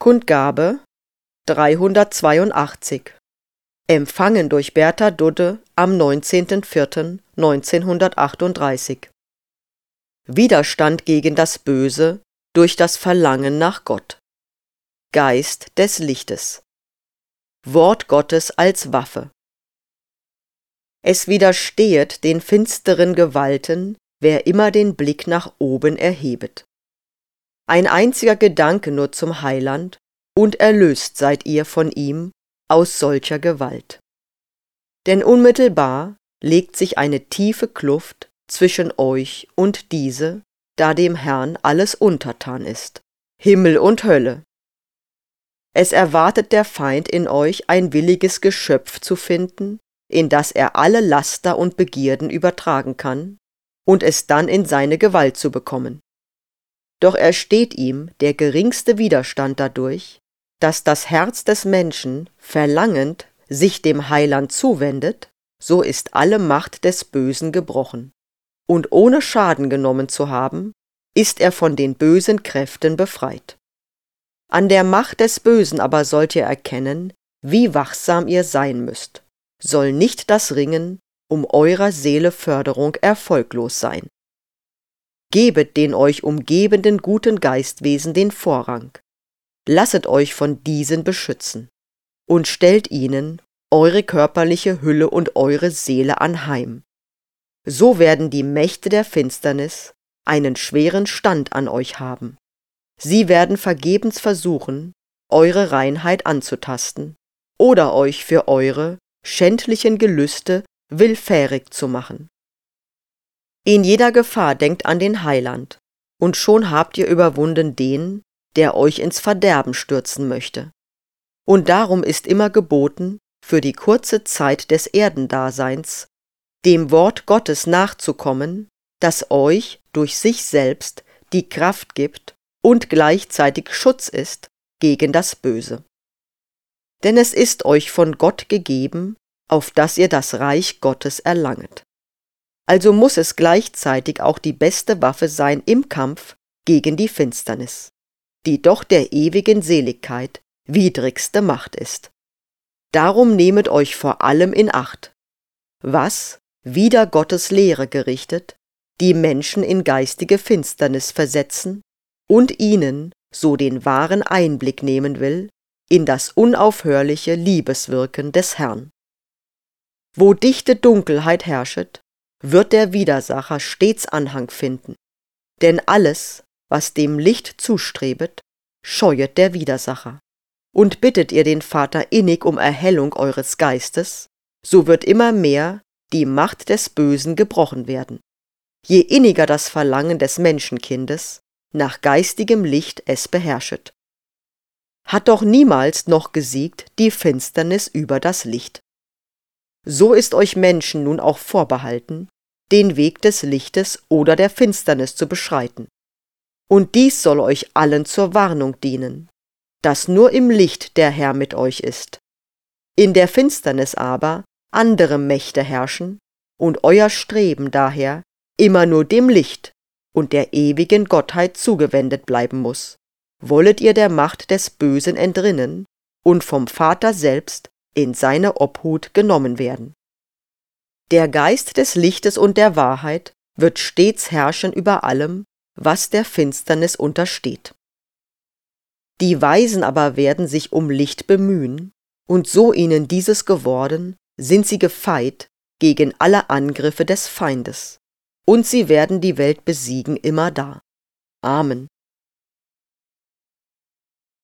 Kundgabe 382. Empfangen durch Bertha Dudde am 19.04.1938. Widerstand gegen das Böse durch das Verlangen nach Gott. Geist des Lichtes. Wort Gottes als Waffe. Es widerstehet den finsteren Gewalten, wer immer den Blick nach oben erhebet. Ein einziger Gedanke nur zum Heiland, und erlöst seid ihr von ihm aus solcher Gewalt. Denn unmittelbar legt sich eine tiefe Kluft zwischen euch und diese, da dem Herrn alles untertan ist, Himmel und Hölle. Es erwartet der Feind in euch ein williges Geschöpf zu finden, in das er alle Laster und Begierden übertragen kann, und es dann in seine Gewalt zu bekommen. Doch ersteht ihm der geringste Widerstand dadurch, dass das Herz des Menschen verlangend sich dem Heiland zuwendet, so ist alle Macht des Bösen gebrochen, und ohne Schaden genommen zu haben, ist er von den bösen Kräften befreit. An der Macht des Bösen aber sollt ihr erkennen, wie wachsam ihr sein müsst, soll nicht das Ringen um eurer Seele Förderung erfolglos sein. Gebet den euch umgebenden guten Geistwesen den Vorrang, lasset euch von diesen beschützen und stellt ihnen eure körperliche Hülle und eure Seele anheim. So werden die Mächte der Finsternis einen schweren Stand an euch haben. Sie werden vergebens versuchen, eure Reinheit anzutasten oder euch für eure schändlichen Gelüste willfährig zu machen. In jeder Gefahr denkt an den Heiland, und schon habt ihr überwunden den, der euch ins Verderben stürzen möchte. Und darum ist immer geboten, für die kurze Zeit des Erdendaseins, dem Wort Gottes nachzukommen, das euch durch sich selbst die Kraft gibt und gleichzeitig Schutz ist gegen das Böse. Denn es ist euch von Gott gegeben, auf dass ihr das Reich Gottes erlanget. Also muss es gleichzeitig auch die beste Waffe sein im Kampf gegen die Finsternis, die doch der ewigen Seligkeit widrigste Macht ist. Darum nehmet euch vor allem in Acht, was, wider Gottes Lehre gerichtet, die Menschen in geistige Finsternis versetzen und ihnen so den wahren Einblick nehmen will in das unaufhörliche Liebeswirken des Herrn. Wo dichte Dunkelheit herrschet, wird der Widersacher stets Anhang finden, denn alles, was dem Licht zustrebet, scheuet der Widersacher. Und bittet ihr den Vater innig um Erhellung eures Geistes, so wird immer mehr die Macht des Bösen gebrochen werden, je inniger das Verlangen des Menschenkindes nach geistigem Licht es beherrschet. Hat doch niemals noch gesiegt die Finsternis über das Licht. So ist euch Menschen nun auch vorbehalten, den Weg des Lichtes oder der Finsternis zu beschreiten. Und dies soll euch allen zur Warnung dienen, dass nur im Licht der Herr mit euch ist. In der Finsternis aber andere Mächte herrschen und euer Streben daher immer nur dem Licht und der ewigen Gottheit zugewendet bleiben muss, wollet ihr der Macht des Bösen entrinnen und vom Vater selbst in seine Obhut genommen werden. Der Geist des Lichtes und der Wahrheit wird stets herrschen über allem, was der Finsternis untersteht. Die Weisen aber werden sich um Licht bemühen, und so ihnen dieses geworden, sind sie gefeit gegen alle Angriffe des Feindes, und sie werden die Welt besiegen immerdar. Amen.